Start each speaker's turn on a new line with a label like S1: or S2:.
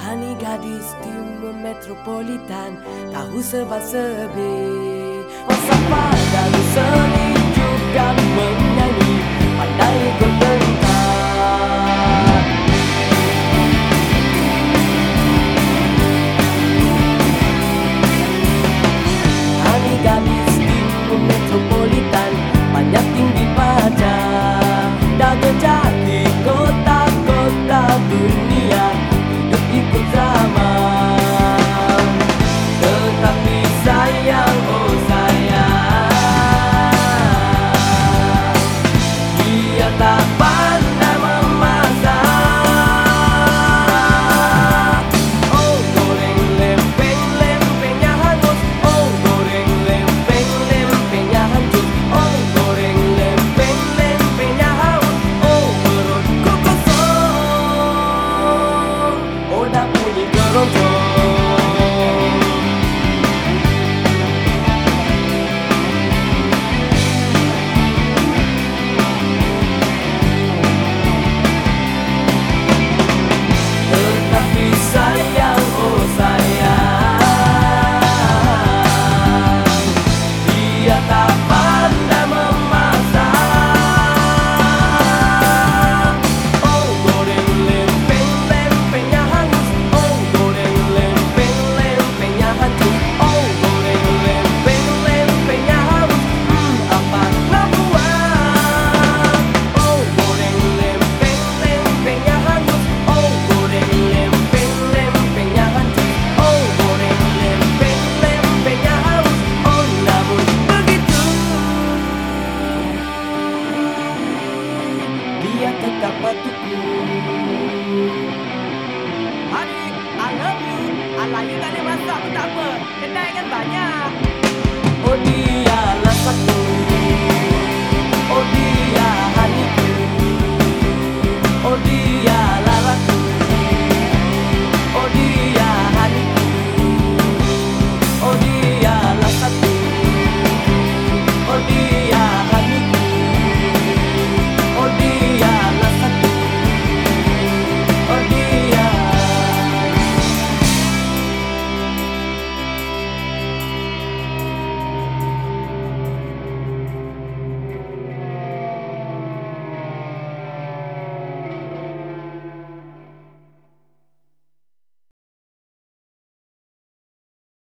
S1: Hani gadis timur metropolitan, tahu serba-serbi, falsafah dan seni juga menyanyi, pandai bertentang. Hani gadis timur metropolitan, banyak tinggi pada dah menjadi kota-kota dunia, hidup ikut zaman. Tetapi sayang, oh sayang, dia tak pandai memasak. Oh goreng lempeng, lempengnya hangus. Oh goreng lempeng, lempengnya hancur. Oh goreng lempeng, lempengnya haus. Oh perutku kosong. Oh dah bunyi keroncong. Tetapi sayang, oh sayang, dia tak pandai memasak. Oh goreng lempeng, lempengnya hangus. Oh goreng lempeng, lempengnya hancur. Oh goreng lempeng, lempengnya haus. Apa nak buat? Oh goreng lempeng, lempengnya hangus. Oh goreng lempeng, lempengnya hancur. Oh goreng lempeng, lempengnya haus. Oh namun begitu, dia tetap patuhku.
S2: Honey, I love you. Alah, you tak boleh masak pun tak apa. Kedai kan banyak.